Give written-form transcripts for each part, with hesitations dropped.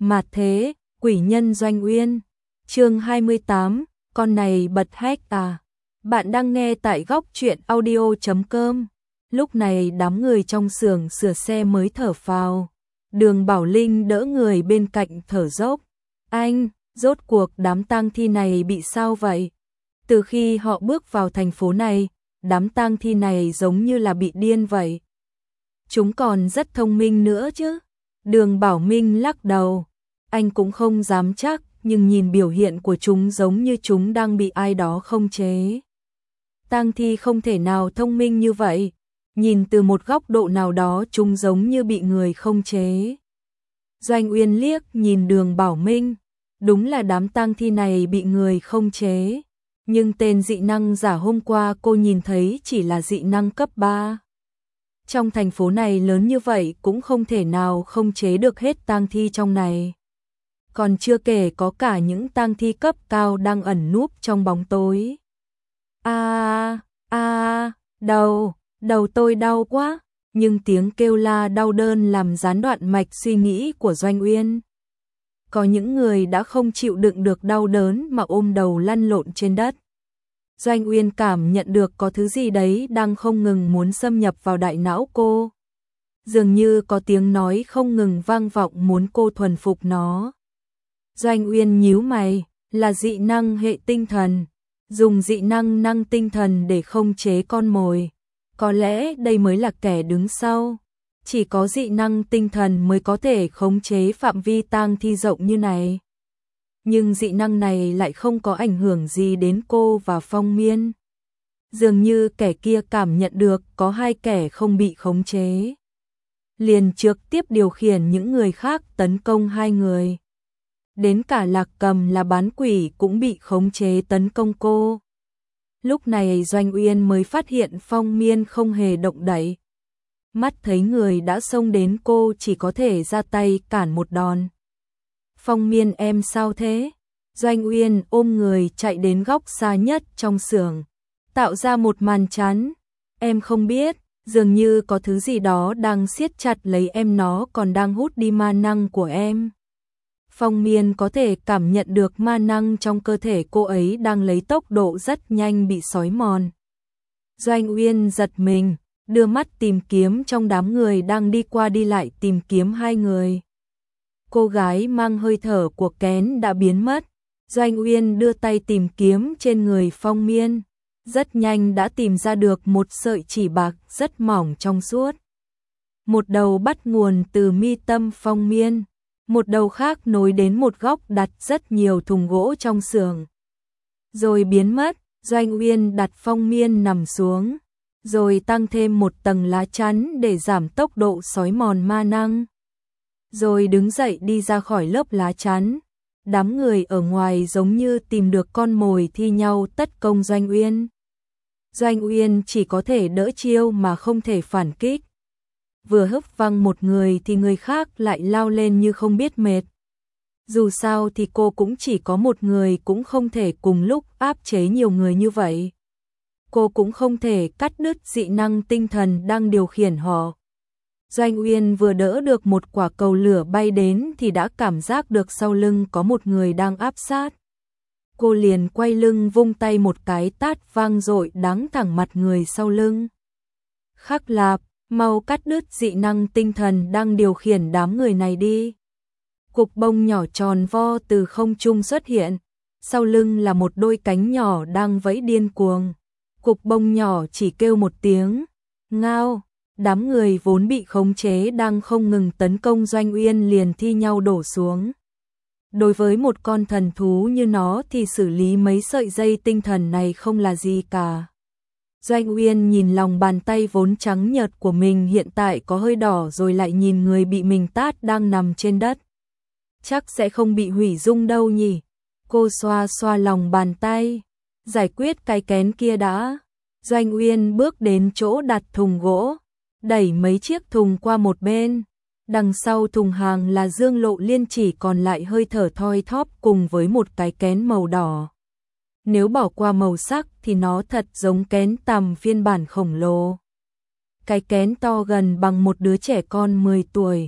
Mạt thế, quỷ nhân Doanh Uyên. Chương 28, con này bật hách à. Bạn đang nghe tại góc truyện audio.com. Lúc này đám người trong xưởng sửa xe mới thở phào. Đường Bảo Linh đỡ người bên cạnh thở dốc. Anh, rốt cuộc đám tang thi này bị sao vậy? Từ khi họ bước vào thành phố này, đám tang thi này giống như là bị điên vậy. Chúng còn rất thông minh nữa chứ. Đường Bảo Minh lắc đầu. Anh cũng không dám chắc, nhưng nhìn biểu hiện của chúng giống như chúng đang bị ai đó khống chế. Tang thi không thể nào thông minh như vậy. Nhìn từ một góc độ nào đó chúng giống như bị người khống chế. Doanh Uyên liếc nhìn Đường Bảo Minh. Đúng là đám tang thi này bị người khống chế. Nhưng tên dị năng giả hôm qua cô nhìn thấy chỉ là dị năng cấp 3. Trong thành phố này lớn như vậy cũng không thể nào khống chế được hết tang thi trong này. Còn chưa kể có cả những tang thi cấp cao đang ẩn núp trong bóng tối. Đầu tôi đau quá, nhưng tiếng kêu la đau đớn làm gián đoạn mạch suy nghĩ của Doanh Uyên. Có những người đã không chịu đựng được đau đớn mà ôm đầu lăn lộn trên đất. Doanh Uyên cảm nhận được có thứ gì đấy đang không ngừng muốn xâm nhập vào đại não cô. Dường như có tiếng nói không ngừng vang vọng muốn cô thuần phục nó. Doanh Uyên nhíu mày, là dị năng hệ tinh thần. Dùng dị năng tinh thần để khống chế con mồi. Có lẽ đây mới là kẻ đứng sau. Chỉ có dị năng tinh thần mới có thể khống chế phạm vi tang thi rộng như này. Nhưng dị năng này lại không có ảnh hưởng gì đến cô và Phong Miên. Dường như kẻ kia cảm nhận được có hai kẻ không bị khống chế. Liền trực tiếp điều khiển những người khác tấn công hai người. Đến cả Lạc Cầm là bán quỷ cũng bị khống chế tấn công cô. Lúc này Doanh Uyên mới phát hiện Phong Miên không hề động đậy. Mắt thấy người đã xông đến cô chỉ có thể ra tay cản một đòn. Phong Miên em sao thế? Doanh Uyên ôm người chạy đến góc xa nhất trong xưởng, tạo ra một màn chắn. Em không biết, dường như có thứ gì đó đang siết chặt lấy em, nó còn đang hút đi ma năng của em. Phong Miên có thể cảm nhận được ma năng trong cơ thể cô ấy đang lấy tốc độ rất nhanh bị xói mòn. Doanh Uyên giật mình, đưa mắt tìm kiếm trong đám người đang đi qua đi lại tìm kiếm hai người. Cô gái mang hơi thở của kén đã biến mất. Doanh Uyên đưa tay tìm kiếm trên người Phong Miên. Rất nhanh đã tìm ra được một sợi chỉ bạc rất mỏng trong suốt. Một đầu bắt nguồn từ mi tâm Phong Miên. Một đầu khác nối đến một góc đặt rất nhiều thùng gỗ trong xưởng. Rồi biến mất, Doanh Uyên đặt Phong Miên nằm xuống. Rồi tăng thêm một tầng lá chắn để giảm tốc độ xói mòn ma năng. Rồi đứng dậy đi ra khỏi lớp lá chắn. Đám người ở ngoài giống như tìm được con mồi thi nhau tấn công Doanh Uyên. Doanh Uyên chỉ có thể đỡ chiêu mà không thể phản kích. Vừa hất văng một người thì người khác lại lao lên như không biết mệt. Dù sao thì cô cũng chỉ có một người, cũng không thể cùng lúc áp chế nhiều người như vậy. Cô cũng không thể cắt đứt dị năng tinh thần đang điều khiển họ. Doanh Uyên vừa đỡ được một quả cầu lửa bay đến thì đã cảm giác được sau lưng có một người đang áp sát. Cô liền quay lưng vung tay một cái tát vang dội đắng thẳng mặt người sau lưng. Khắc Lạp, mau cắt đứt dị năng tinh thần đang điều khiển đám người này đi. Cục bông nhỏ tròn vo từ không trung xuất hiện. Sau lưng là một đôi cánh nhỏ đang vẫy điên cuồng. Cục bông nhỏ chỉ kêu một tiếng ngao. Đám người vốn bị khống chế đang không ngừng tấn công Doanh Uyên liền thi nhau đổ xuống. Đối với một con thần thú như nó thì xử lý mấy sợi dây tinh thần này không là gì cả. Doanh Uyên nhìn lòng bàn tay vốn trắng nhợt của mình hiện tại có hơi đỏ, rồi lại nhìn người bị mình tát đang nằm trên đất. Chắc sẽ không bị hủy dung đâu nhỉ. Cô xoa xoa lòng bàn tay. Giải quyết cái kén kia đã. Doanh Uyên bước đến chỗ đặt thùng gỗ. Đẩy mấy chiếc thùng qua một bên. Đằng sau thùng hàng là Dương Lộ Liên, chỉ còn lại hơi thở thoi thóp cùng với một cái kén màu đỏ. Nếu bỏ qua màu sắc thì nó thật giống kén tằm phiên bản khổng lồ. Cái kén to gần bằng một đứa trẻ con 10 tuổi.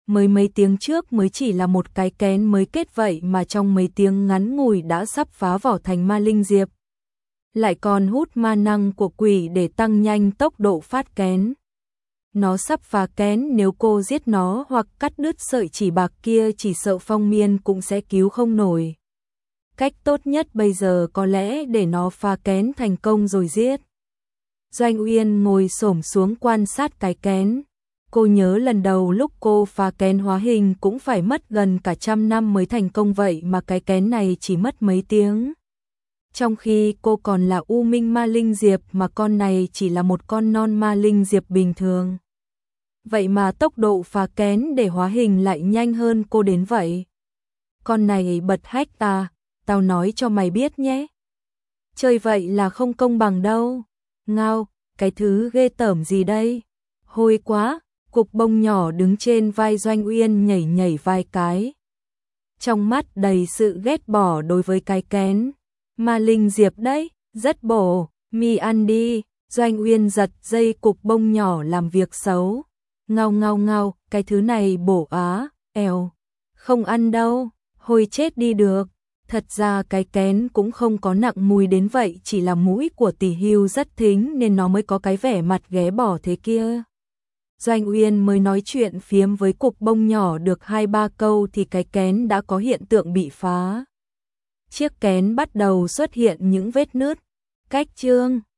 mới mấy tiếng trước mới chỉ là một cái kén mới kết vậy mà trong mấy tiếng ngắn ngủi đã sắp phá vỏ thành ma linh diệp. Lại còn hút ma năng của quỷ để tăng nhanh tốc độ phát kén. Nó sắp phá kén, nếu cô giết nó hoặc cắt đứt sợi chỉ bạc kia chỉ sợ Phong Miên cũng sẽ cứu không nổi. Cách tốt nhất bây giờ có lẽ để nó phá kén thành công rồi giết. Doanh Uyên ngồi xổm xuống quan sát cái kén. Cô nhớ lần đầu lúc cô phá kén hóa hình cũng phải mất gần cả 100 năm mới thành công, vậy mà cái kén này chỉ mất mấy tiếng. Trong khi cô còn là U Minh Ma Linh Diệp mà con này chỉ là một con non Ma Linh Diệp bình thường. Vậy mà tốc độ phá kén để hóa hình lại nhanh hơn cô đến vậy. Con này bật hách ta, tao nói cho mày biết nhé. Chơi vậy là không công bằng đâu. Ngao, cái thứ ghê tởm gì đây? Hôi quá, cục bông nhỏ đứng trên vai Doanh Uyên nhảy nhảy vài cái. Trong mắt đầy sự ghét bỏ đối với cái kén. Ma Linh Diệp đấy, rất bổ, mi ăn đi. Doanh Uyên giật dây cục bông nhỏ làm việc xấu. Ngao ngao ngao, cái thứ này bổ á, èo. Không ăn đâu, hôi chết đi được. Thật ra cái kén cũng không có nặng mùi đến vậy, chỉ là mũi của Tỷ Hưu rất thính nên nó mới có cái vẻ mặt ghé bỏ thế kia. Doanh Uyên mới nói chuyện phiếm với cục bông nhỏ được 2-3 câu thì cái kén đã có hiện tượng bị phá. Chiếc kén bắt đầu xuất hiện những vết nứt. Cách chương